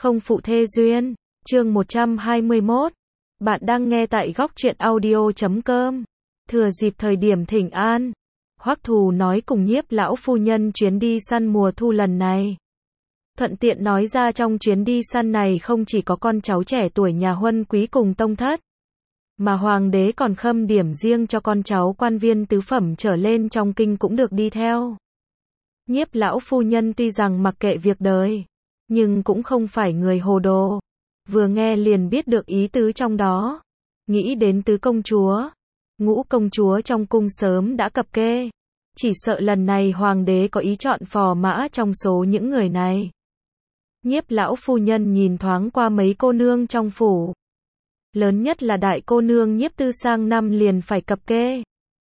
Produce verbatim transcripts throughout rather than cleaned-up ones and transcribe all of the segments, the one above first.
không phụ thê duyên, chương một trăm hai mươi mốt. Bạn đang nghe tại góc truyện audio chấm com. Thừa dịp thời điểm thỉnh an, Hoắc Thù nói cùng Nhiếp lão phu nhân chuyến đi săn mùa thu lần này. Thuận tiện nói ra trong chuyến đi săn này không chỉ có con cháu trẻ tuổi nhà huân quý cùng tông thất, mà hoàng đế còn khâm điểm riêng cho con cháu quan viên tứ phẩm trở lên trong kinh cũng được đi theo. Nhiếp lão phu nhân tuy rằng mặc kệ việc đời, nhưng cũng không phải người hồ đồ. Vừa nghe liền biết được ý tứ trong đó. Nghĩ đến tứ công chúa, ngũ công chúa trong cung sớm đã cập kê. Chỉ sợ lần này hoàng đế có ý chọn phò mã trong số những người này. Nhiếp lão phu nhân nhìn thoáng qua mấy cô nương trong phủ. Lớn nhất là đại cô nương Nhiếp Tư sang năm liền phải cập kê.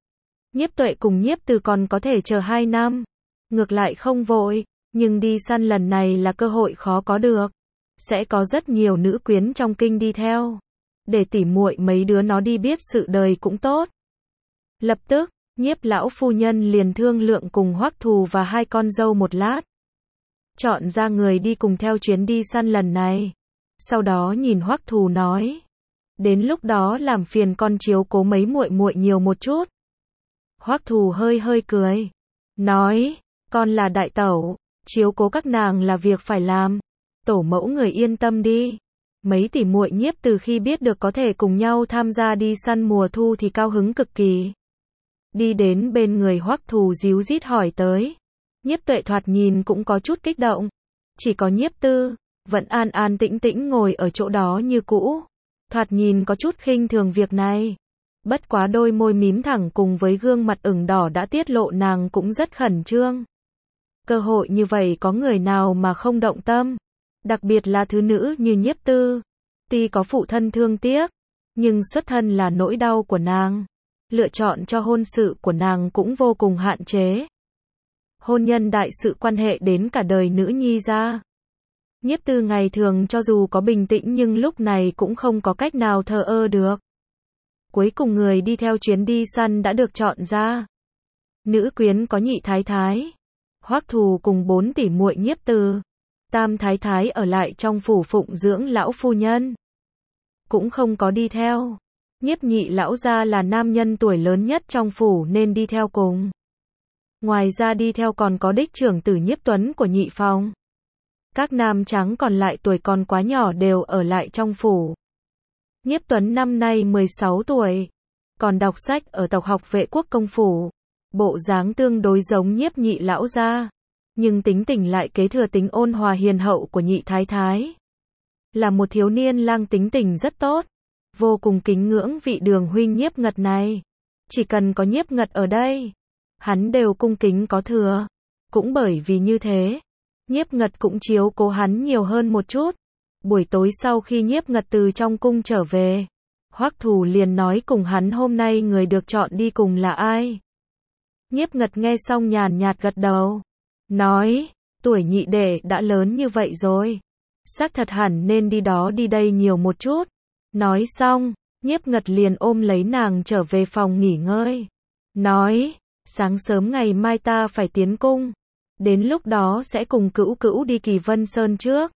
Nhiếp Tuệ cùng Nhiếp Từ còn có thể chờ hai năm. Ngược lại không vội, nhưng đi săn lần này là cơ hội khó có được. Sẽ có rất nhiều nữ quyến trong kinh đi theo. Để tỉ muội mấy đứa nó đi biết sự đời cũng tốt. Lập tức, Nhiếp lão phu nhân liền thương lượng cùng Hoắc Thù và hai con dâu một lát. Chọn ra người đi cùng theo chuyến đi săn lần này. Sau đó nhìn Hoắc Thù nói. Đến lúc đó làm phiền con chiếu cố mấy muội muội nhiều một chút. Hoắc Thù hơi hơi cười. Nói, con là đại tẩu, chiếu cố các nàng là việc phải làm. Tổ mẫu người yên tâm đi. Mấy tỷ muội Nhiếp từ khi biết được có thể cùng nhau tham gia đi săn mùa thu thì cao hứng cực kỳ. Đi đến bên người Hoắc Thù díu dít hỏi tới. Nhiếp Tuệ thoạt nhìn cũng có chút kích động. Chỉ có Nhiếp Tư, vẫn an an tĩnh tĩnh ngồi ở chỗ đó như cũ. Thoạt nhìn có chút khinh thường việc này. Bất quá đôi môi mím thẳng cùng với gương mặt ửng đỏ đã tiết lộ nàng cũng rất khẩn trương. Cơ hội như vậy có người nào mà không động tâm. Đặc biệt là thứ nữ như Nhiếp Tư. Tuy có phụ thân thương tiếc, nhưng xuất thân là nỗi đau của nàng. Lựa chọn cho hôn sự của nàng cũng vô cùng hạn chế. Hôn nhân đại sự quan hệ đến cả đời nữ nhi ra. Nhiếp Tư ngày thường cho dù có bình tĩnh nhưng lúc này cũng không có cách nào thờ ơ được. Cuối cùng người đi theo chuyến đi săn đã được chọn ra. Nữ quyến có nhị thái thái, Hoắc Thù cùng bốn tỷ muội Nhiếp Từ. Tam thái thái ở lại trong phủ phụng dưỡng lão phu nhân. Cũng không có đi theo. Nhiếp nhị lão gia là nam nhân tuổi lớn nhất trong phủ nên đi theo cùng. Ngoài ra đi theo còn có đích trưởng tử Nhiếp Tuấn của nhị phòng. Các nam trắng còn lại tuổi còn quá nhỏ đều ở lại trong phủ. Nhiếp Tuấn năm nay mười sáu tuổi. Còn đọc sách ở tộc học vệ quốc công phủ. Bộ dáng tương đối giống Nhiếp nhị lão gia. Nhưng tính tình lại kế thừa tính ôn hòa hiền hậu của nhị thái thái. Là một thiếu niên lang tính tình rất tốt. Vô cùng kính ngưỡng vị Đường huynh Nhiếp Ngật này. Chỉ cần có Nhiếp Ngật ở đây, hắn đều cung kính có thừa. Cũng bởi vì như thế, Nhiếp Ngật cũng chiếu cố hắn nhiều hơn một chút. Buổi tối sau khi Nhiếp Ngật từ trong cung trở về, Hoắc Thù liền nói cùng hắn hôm nay người được chọn đi cùng là ai. Nhiếp Ngật nghe xong nhàn nhạt gật đầu. Nói, tuổi nhị đệ đã lớn như vậy rồi. Xác thật hẳn nên đi đó đi đây nhiều một chút. Nói xong, Nhiếp Ngật liền ôm lấy nàng trở về phòng nghỉ ngơi. Nói, sáng sớm ngày mai ta phải tiến cung. Đến lúc đó sẽ cùng cữu cữu đi Kỳ Vân Sơn trước.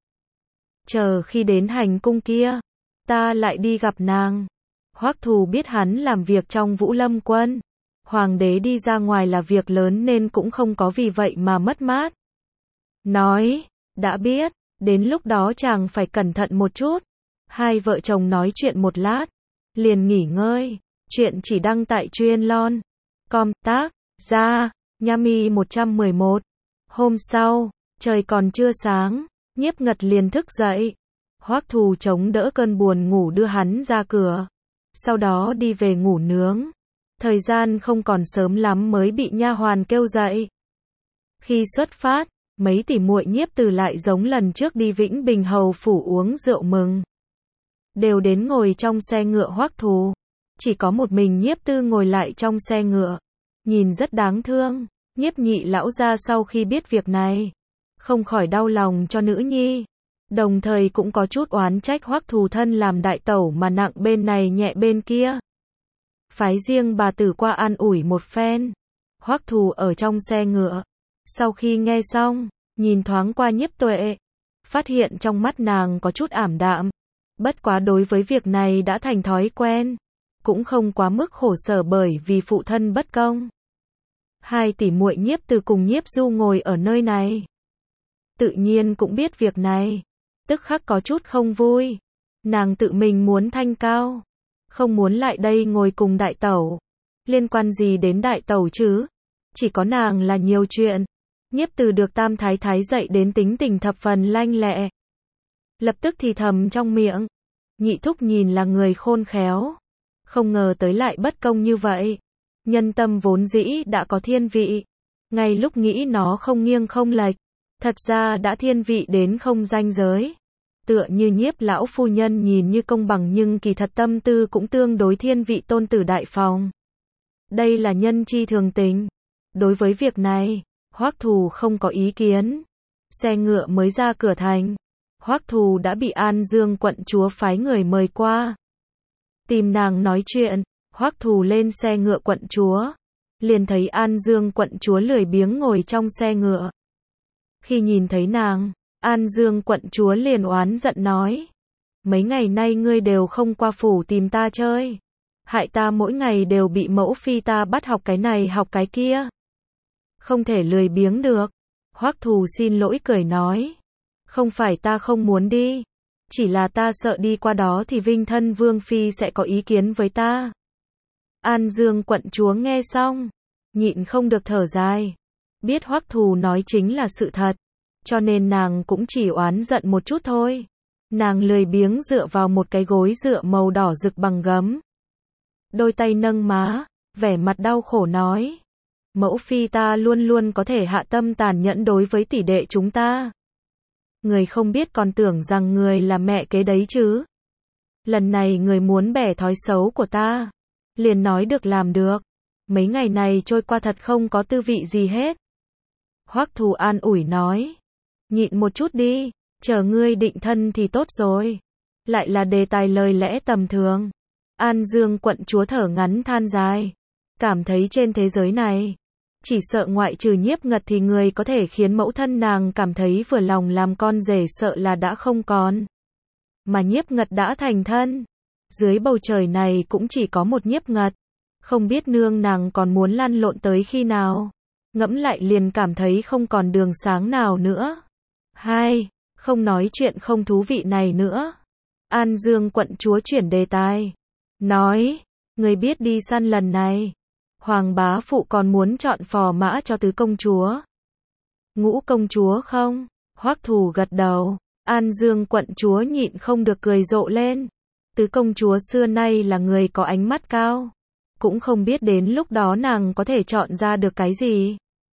Chờ khi đến hành cung kia, ta lại đi gặp nàng. Hoắc Thù biết hắn làm việc trong Vũ Lâm quân. Hoàng đế đi ra ngoài là việc lớn nên cũng không có vì vậy mà mất mát. Nói, đã biết, đến lúc đó chàng phải cẩn thận một chút. Hai vợ chồng nói chuyện một lát, liền nghỉ ngơi. Chuyện chỉ đăng tại Truyên Lon. Com tác, ra, Yami một trăm mười một. Hôm sau, trời còn chưa sáng, Nhiếp Ngật liền thức dậy. Hoắc Thù chống đỡ cơn buồn ngủ đưa hắn ra cửa. Sau đó đi về ngủ nướng. Thời gian không còn sớm lắm mới bị nha hoàn kêu dậy. Khi xuất phát, mấy tỷ muội Nhiếp Từ lại giống lần trước đi Vĩnh Bình hầu phủ uống rượu mừng. Đều đến ngồi trong xe ngựa Hoắc Thù. Chỉ có một mình Nhiếp Tư ngồi lại trong xe ngựa. Nhìn rất đáng thương. Nhiếp nhị lão gia sau khi biết việc này, không khỏi đau lòng cho nữ nhi. Đồng thời cũng có chút oán trách Hoắc Thù thân làm đại tẩu mà nặng bên này nhẹ bên kia. Phái riêng bà tử qua an ủi một phen. Hoắc Thù ở trong xe ngựa. Sau khi nghe xong, nhìn thoáng qua Nhiếp Tuệ. phát hiện trong mắt nàng có chút ảm đạm. Bất quá đối với việc này đã thành thói quen, cũng không quá mức khổ sở bởi vì phụ thân bất công. Hai tỷ muội Nhiếp Từ cùng Nhiếp Du ngồi ở nơi này, tự nhiên cũng biết việc này, tức khắc có chút không vui. Nàng tự mình muốn thanh cao, không muốn lại đây ngồi cùng đại tẩu. Liên quan gì đến đại tẩu chứ? Chỉ có nàng là nhiều chuyện. Nhiếp Từ được Tam Thái Thái dạy đến tính tình thập phần lanh lẹ, lập tức thì thầm trong miệng, nhị thúc nhìn là người khôn khéo, không ngờ tới lại bất công như vậy. Nhân tâm vốn dĩ đã có thiên vị, ngay lúc nghĩ nó không nghiêng không lệch, thật ra đã thiên vị đến không ranh giới. Tựa như Nhiếp lão phu nhân nhìn như công bằng nhưng kỳ thật tâm tư cũng tương đối thiên vị tôn tử đại phòng. Đây là nhân chi thường tình. Đối với việc này, Hoắc Thù không có ý kiến. Xe ngựa mới ra cửa thành, Hoắc Thù đã bị An Dương quận chúa phái người mời qua, tìm nàng nói chuyện. Hoắc Thù lên xe ngựa quận chúa, liền thấy An Dương quận chúa lười biếng ngồi trong xe ngựa. Khi nhìn thấy nàng, An Dương quận chúa liền oán giận nói, mấy ngày nay ngươi đều không qua phủ tìm ta chơi, hại ta mỗi ngày đều bị mẫu phi ta bắt học cái này học cái kia, không thể lười biếng được. Hoắc Thù xin lỗi cười nói, không phải ta không muốn đi, chỉ là ta sợ đi qua đó thì Vinh thân vương phi sẽ có ý kiến với ta. An Dương quận chúa nghe xong, nhịn không được thở dài, biết Hoắc Thù nói chính là sự thật, cho nên nàng cũng chỉ oán giận một chút thôi. Nàng lười biếng dựa vào một cái gối dựa màu đỏ rực bằng gấm, đôi tay nâng má, vẻ mặt đau khổ nói, mẫu phi ta luôn luôn có thể hạ tâm tàn nhẫn đối với tỷ đệ chúng ta. Người không biết còn tưởng rằng người là mẹ kế đấy chứ. Lần này người muốn bẻ thói xấu của ta, liền nói được làm được. Mấy ngày này trôi qua thật không có tư vị gì hết. Hoắc Thù an ủi nói, nhịn một chút đi, chờ ngươi định thân thì tốt rồi. Lại là đề tài lời lẽ tầm thường. An Dương quận chúa thở ngắn than dài, cảm thấy trên thế giới này, chỉ sợ ngoại trừ Nhiếp Ngật thì người có thể khiến mẫu thân nàng cảm thấy vừa lòng làm con rể sợ là đã không còn. Mà Nhiếp Ngật đã thành thân, dưới bầu trời này cũng chỉ có một Nhiếp Ngật, không biết nương nàng còn muốn lăn lộn tới khi nào. Ngẫm lại liền cảm thấy không còn đường sáng nào nữa. Hai, không nói chuyện không thú vị này nữa. An Dương quận chúa chuyển đề tài, nói, người biết đi săn lần này, Hoàng bá phụ còn muốn chọn phò mã cho tứ công chúa, ngũ công chúa không? Hoắc Thù gật đầu. An Dương quận chúa nhịn không được cười rộ lên. Tứ công chúa xưa nay là người có ánh mắt cao, cũng không biết đến lúc đó nàng có thể chọn ra được cái gì.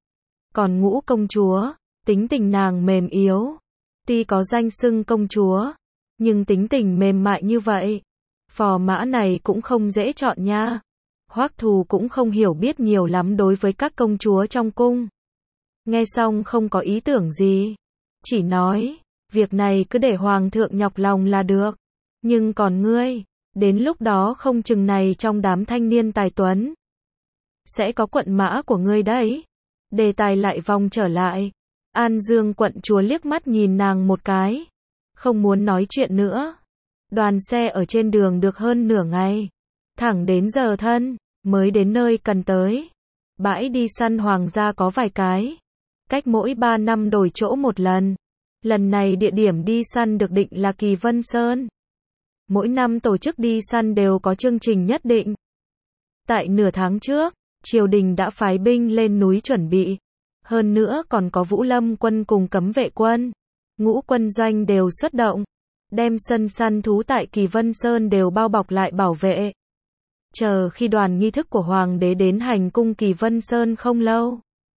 Còn ngũ công chúa, tính tình nàng mềm yếu, tuy có danh xưng công chúa, nhưng tính tình mềm mại như vậy, phò mã này cũng không dễ chọn nha. Hoắc Thù cũng không hiểu biết nhiều lắm đối với các công chúa trong cung. Nghe xong không có ý tưởng gì, chỉ nói, việc này cứ để hoàng thượng nhọc lòng là được. Nhưng còn ngươi, đến lúc đó không chừng này trong đám thanh niên tài tuấn, sẽ có quận mã của ngươi đấy. Đề tài lại vòng trở lại. An Dương quận chúa liếc mắt nhìn nàng một cái, không muốn nói chuyện nữa. Đoàn xe ở trên đường được hơn nửa ngày, thẳng đến giờ thân, mới đến nơi cần tới. Bãi đi săn hoàng gia có vài cái, cách mỗi ba năm đổi chỗ một lần. Lần này địa điểm đi săn được định là Kỳ Vân Sơn. Mỗi năm tổ chức đi săn đều có chương trình nhất định. Tại nửa tháng trước, triều đình đã phái binh lên núi chuẩn bị. Hơn nữa còn có Vũ Lâm quân cùng cấm vệ quân, ngũ quân doanh đều xuất động, đem sân săn thú tại Kỳ Vân Sơn đều bao bọc lại bảo vệ. Chờ khi đoàn nghi thức của hoàng đế đến hành cung Kỳ Vân Sơn không lâu,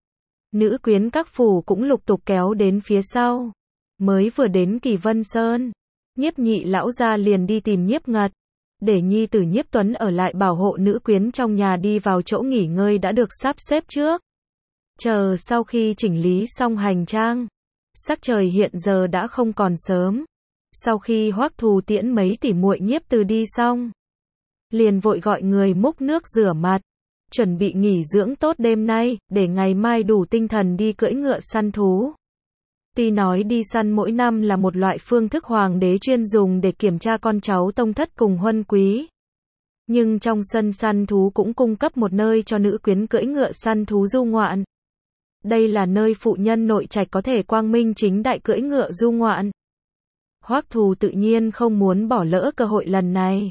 nữ quyến các phủ cũng lục tục kéo đến phía sau. Mới vừa đến Kỳ Vân Sơn, Nhiếp nhị lão gia liền đi tìm Nhiếp Ngật, để nhi tử Nhiếp Tuấn ở lại bảo hộ nữ quyến trong nhà đi vào chỗ nghỉ ngơi đã được sắp xếp trước. Chờ sau khi chỉnh lý xong hành trang, sắc trời hiện giờ đã không còn sớm. Sau khi Hoắc Thù tiễn mấy tỷ muội Nhiếp Từ đi xong, liền vội gọi người múc nước rửa mặt, chuẩn bị nghỉ dưỡng tốt đêm nay, để ngày mai đủ tinh thần đi cưỡi ngựa săn thú. Tuy nói đi săn mỗi năm là một loại phương thức hoàng đế chuyên dùng để kiểm tra con cháu tông thất cùng huân quý, nhưng trong sân săn thú cũng cung cấp một nơi cho nữ quyến cưỡi ngựa săn thú du ngoạn. Đây là nơi phụ nhân nội trạch có thể quang minh chính đại cưỡi ngựa du ngoạn. Hoắc Thù tự nhiên không muốn bỏ lỡ cơ hội lần này.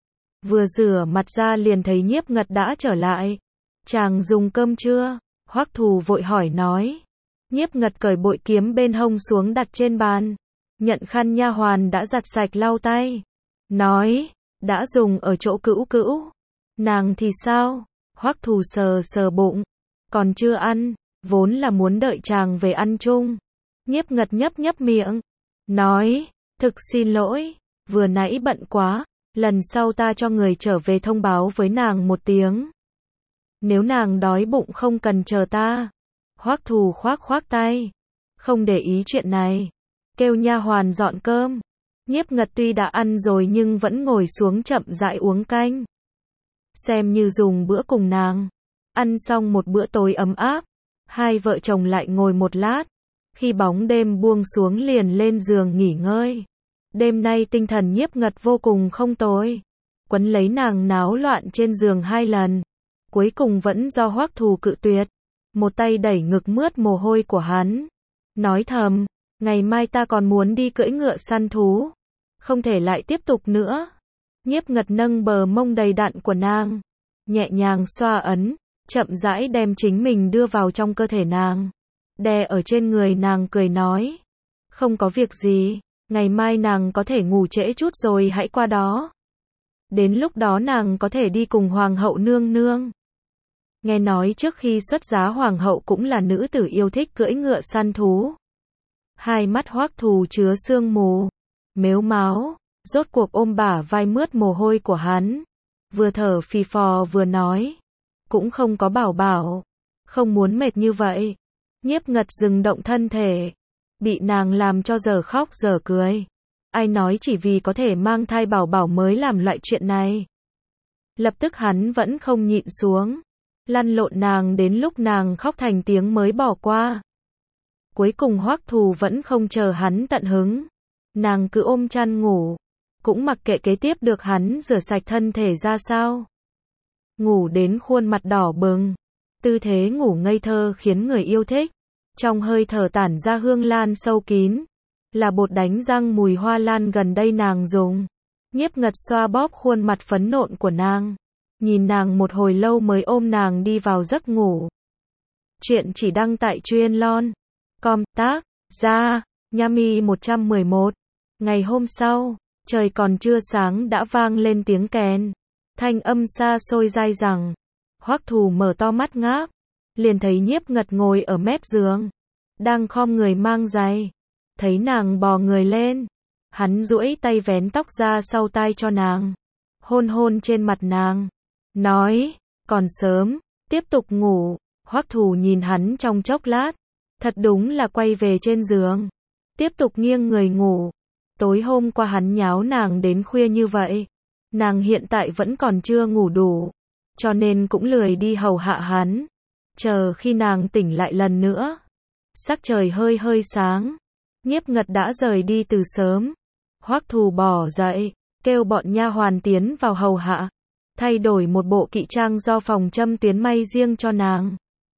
Vừa rửa mặt ra liền thấy Nhiếp Ngật đã trở lại. Chàng dùng cơm chưa? Hoắc Thù vội hỏi nói. Nhiếp Ngật cởi bội kiếm bên hông xuống đặt trên bàn. Nhận khăn nha hoàn đã giặt sạch lau tay. Nói, đã dùng ở chỗ Cữu Cữu. Nàng thì sao? Hoắc Thù sờ sờ bụng. Còn chưa ăn, vốn là muốn đợi chàng về ăn chung. Nhiếp Ngật nhấp nhấp miệng. Nói, thực xin lỗi, vừa nãy bận quá, lần sau ta cho người trở về thông báo với nàng một tiếng. Nếu nàng đói bụng không cần chờ ta. Hoắc Thù khoác khoác tay, không để ý chuyện này, kêu nha hoàn dọn cơm. Nhiếp Ngật tuy đã ăn rồi nhưng vẫn ngồi xuống chậm rãi uống canh, xem như dùng bữa cùng nàng. Ăn xong một bữa tối ấm áp, hai vợ chồng lại ngồi một lát, khi bóng đêm buông xuống liền lên giường nghỉ ngơi. Đêm nay tinh thần Nhiếp Ngật vô cùng không tồi, quấn lấy nàng náo loạn trên giường hai lần, cuối cùng vẫn do Hoắc Thù cự tuyệt. Một tay đẩy ngực mướt mồ hôi của hắn, nói thầm, ngày mai ta còn muốn đi cưỡi ngựa săn thú, không thể lại tiếp tục nữa. Nhiếp Ngật nâng bờ mông đầy đặn của nàng, nhẹ nhàng xoa ấn, chậm rãi đem chính mình đưa vào trong cơ thể nàng, đè ở trên người nàng cười nói, không có việc gì, ngày mai nàng có thể ngủ trễ chút rồi hãy qua đó. Đến lúc đó nàng có thể đi cùng hoàng hậu nương nương. Nghe nói trước khi xuất giá hoàng hậu cũng là nữ tử yêu thích cưỡi ngựa săn thú. Hai mắt Hoắc Thù chứa sương mù, mếu máo, rốt cuộc ôm bả vai mướt mồ hôi của hắn, vừa thở phì phò vừa nói, cũng không có bảo bảo, không muốn mệt như vậy. Nhiếp Ngật dừng động thân thể, bị nàng làm cho giờ khóc giờ cười. Ai nói chỉ vì có thể mang thai bảo bảo mới làm loại chuyện này. Lập tức hắn vẫn không nhịn xuống, lăn lộn nàng đến lúc nàng khóc thành tiếng mới bỏ qua. Cuối cùng Hoắc Thù vẫn không chờ hắn tận hứng, nàng cứ ôm chăn ngủ, cũng mặc kệ kế tiếp được hắn rửa sạch thân thể ra sao. Ngủ đến khuôn mặt đỏ bừng, tư thế ngủ ngây thơ khiến người yêu thích, trong hơi thở tản ra hương lan sâu kín, là bột đánh răng mùi hoa lan gần đây nàng dùng. Nhiếp Ngật xoa bóp khuôn mặt phấn nộn của nàng, nhìn nàng một hồi lâu mới ôm nàng đi vào giấc ngủ. Chuyện chỉ đăng tại Chuyên Lon com, tác giả Nhami một trăm mười một. Ngày hôm sau, trời còn chưa sáng đã vang lên tiếng kèn, thanh âm xa xôi dai dẳng. Hoắc Thù mở to mắt ngáp, liền thấy Nhiếp Ngật ngồi ở mép giường, đang khom người mang giày. Thấy nàng bò người lên, hắn duỗi tay vén tóc ra sau tai cho nàng, hôn hôn trên mặt nàng, nói, còn sớm, tiếp tục ngủ. Hoắc Thù nhìn hắn trong chốc lát, thật đúng là quay về trên giường, tiếp tục nghiêng người ngủ. Tối hôm qua hắn nháo nàng đến khuya như vậy, nàng hiện tại vẫn còn chưa ngủ đủ, cho nên cũng lười đi hầu hạ hắn, chờ khi nàng tỉnh lại lần nữa. Sắc trời hơi hơi sáng, Nhiếp Ngật đã rời đi từ sớm. Hoắc Thù bỏ dậy, kêu bọn nha hoàn tiến vào hầu hạ, thay đổi một bộ kỵ trang do phòng châm tuyến may riêng cho nàng.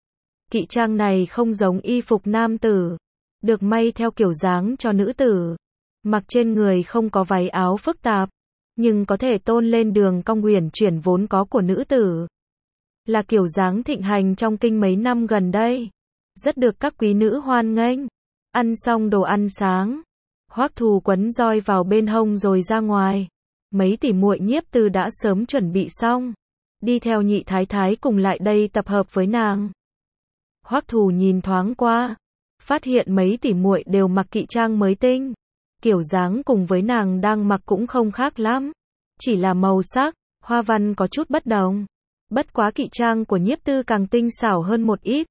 Kỵ trang này không giống y phục nam tử, được may theo kiểu dáng cho nữ tử, mặc trên người không có váy áo phức tạp, nhưng có thể tôn lên đường cong uyển chuyển vốn có của nữ tử. Là kiểu dáng thịnh hành trong kinh mấy năm gần đây, rất được các quý nữ hoan nghênh. Ăn xong đồ ăn sáng, Hoắc Thù quấn roi vào bên hông rồi ra ngoài. Mấy tỷ muội Nhiếp Tư đã sớm chuẩn bị xong, đi theo nhị thái thái cùng lại đây tập hợp với nàng. Hoắc Thù nhìn thoáng qua, phát hiện mấy tỷ muội đều mặc kỵ trang mới tinh, kiểu dáng cùng với nàng đang mặc cũng không khác lắm, chỉ là màu sắc, hoa văn có chút bất đồng. Bất quá kỵ trang của Nhiếp Tư càng tinh xảo hơn một ít.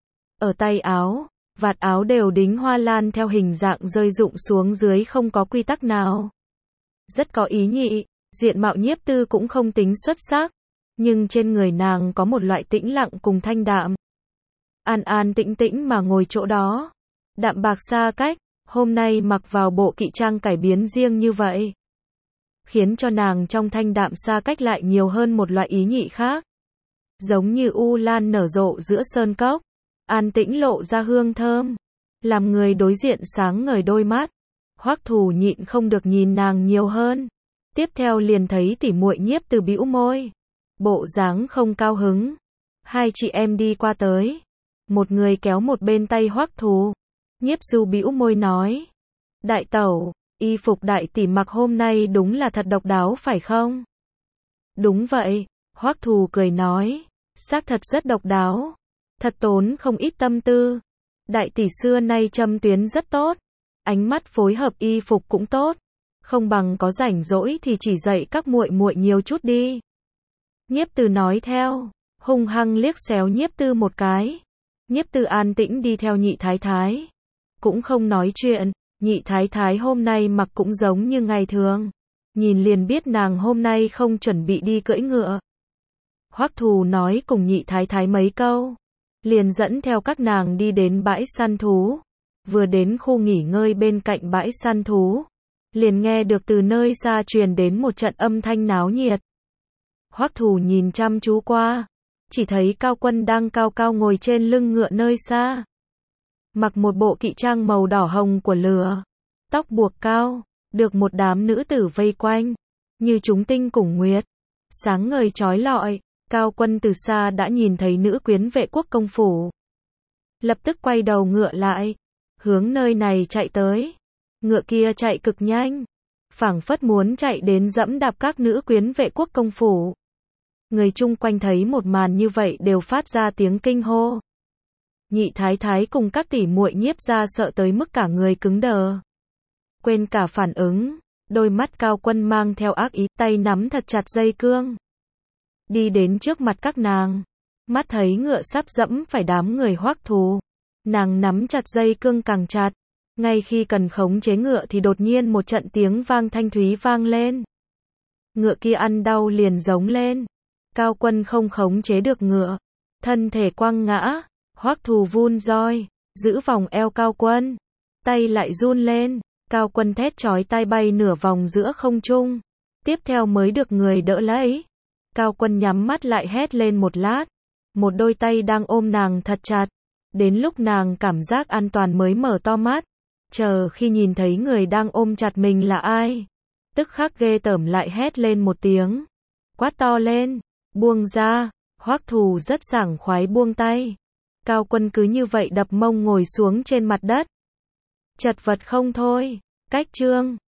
Ở tay áo, vạt áo đều đính hoa lan theo hình dạng rơi rụng xuống dưới không có quy tắc nào. Rất có ý nhị, diện mạo Nhiếp Tư cũng không tính xuất sắc, nhưng trên người nàng có một loại tĩnh lặng cùng thanh đạm. An an tĩnh tĩnh mà ngồi chỗ đó, đạm bạc xa cách, hôm nay mặc vào bộ kỵ trang cải biến riêng như vậy, khiến cho nàng trong thanh đạm xa cách lại nhiều hơn một loại ý nhị khác. Giống như u lan nở rộ giữa sơn cốc, an tĩnh lộ ra hương thơm, làm người đối diện sáng ngời đôi mắt. Hoắc Thù nhịn không được nhìn nàng nhiều hơn. Tiếp theo liền thấy tỉ muội Nhiếp Từ bĩu môi, bộ dáng không cao hứng. Hai chị em đi qua tới, một người kéo một bên tay Hoắc Thù. Nhiếp Du bĩu môi nói: "Đại tẩu, y phục đại tỷ mặc hôm nay đúng là thật độc đáo phải không?" "Đúng vậy." Hoắc Thù cười nói, "xác thật rất độc đáo, thật tốn không ít tâm tư. Đại tỷ xưa nay châm tuyến rất tốt, ánh mắt phối hợp y phục cũng tốt, không bằng có rảnh rỗi thì chỉ dạy các muội muội nhiều chút đi." Nhiếp Từ nói theo, hung hăng liếc xéo Nhiếp Tư một cái. Nhiếp Tư an tĩnh đi theo nhị thái thái, cũng không nói chuyện. Nhị thái thái hôm nay mặc cũng giống như ngày thường, nhìn liền biết nàng hôm nay không chuẩn bị đi cưỡi ngựa. Hoắc Thù nói cùng nhị thái thái mấy câu, liền dẫn theo các nàng đi đến bãi săn thú. Vừa đến khu nghỉ ngơi bên cạnh bãi săn thú, liền nghe được từ nơi xa truyền đến một trận âm thanh náo nhiệt. Hoắc Thù nhìn chăm chú qua, chỉ thấy Cao Quân đang cao cao ngồi trên lưng ngựa nơi xa, mặc một bộ kỵ trang màu đỏ hồng của lửa, tóc buộc cao, được một đám nữ tử vây quanh, như chúng tinh cùng nguyệt, sáng ngời chói lọi. Cao Quân từ xa đã nhìn thấy nữ quyến vệ quốc công phủ, lập tức quay đầu ngựa lại, hướng nơi này chạy tới. Ngựa kia chạy cực nhanh, phảng phất muốn chạy đến dẫm đạp các nữ quyến vệ quốc công phủ. Người chung quanh thấy một màn như vậy đều phát ra tiếng kinh hô. Nhị thái thái cùng các tỷ muội Nhiếp gia sợ tới mức cả người cứng đờ, quên cả phản ứng. Đôi mắt Cao Quân mang theo ác ý, tay nắm thật chặt dây cương, đi đến trước mặt các nàng. Mắt thấy ngựa sắp dẫm phải đám người Hoắc Thù, nàng nắm chặt dây cương càng chặt. Ngay khi cần khống chế ngựa thì đột nhiên một trận tiếng vang thanh thúy vang lên. Ngựa kia ăn đau liền giống lên. Cao Quân không khống chế được ngựa, thân thể quăng ngã. Hoắc Thù vun roi, giữ vòng eo Cao Quân, tay lại run lên. Cao Quân thét chói tai bay nửa vòng giữa không trung, tiếp theo mới được người đỡ lấy. Cao Quân nhắm mắt lại hét lên một lát, một đôi tay đang ôm nàng thật chặt. Đến lúc nàng cảm giác an toàn mới mở to mắt, chờ khi nhìn thấy người đang ôm chặt mình là ai, tức khắc ghê tởm lại hét lên một tiếng, quát to lên, buông ra. Hoắc Thù rất sảng khoái buông tay. Cao Quân cứ như vậy đập mông ngồi xuống trên mặt đất, chật vật không thôi. Cách chương